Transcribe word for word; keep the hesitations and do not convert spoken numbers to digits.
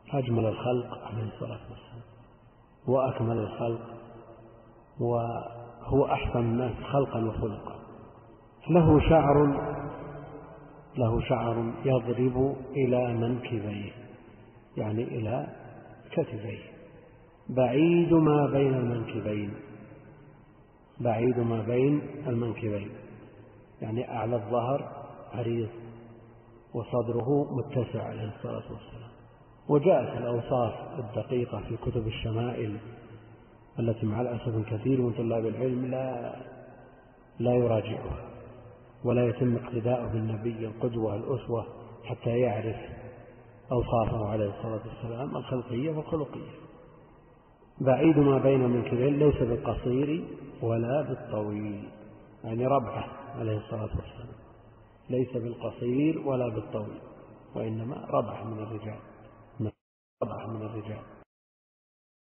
أجمل الخلق عليه الصلاة والسلام وأكمل الخلق، وهو أحسن الناس خلقا وخلقا. له شعر له شعر يضرب إلى منكبيه، يعني إلى كتفيه، بعيد ما بين المنكبين بعيد ما بين المنكبين يعني أعلى الظهر عريض وصدره متسع عليه الصلاة والسلام. وجاءت الأوصاف الدقيقة في كتب الشمائل التي مع الأسف كثير من طلاب العلم لا لا يراجعها ولا يتم اقتداءه بالنبي القدوة الأسوة حتى يعرف أوصافه عليه الصلاة والسلام الخلقية والخلقية. بعيد ما بين المنكبين، ليس بالقصير ولا بالطويل، يعني ربعه عليه الصلاة والسلام، ليس بالقصير ولا بالطويل، وإنما ربعه من الرجال ربعه من الرجال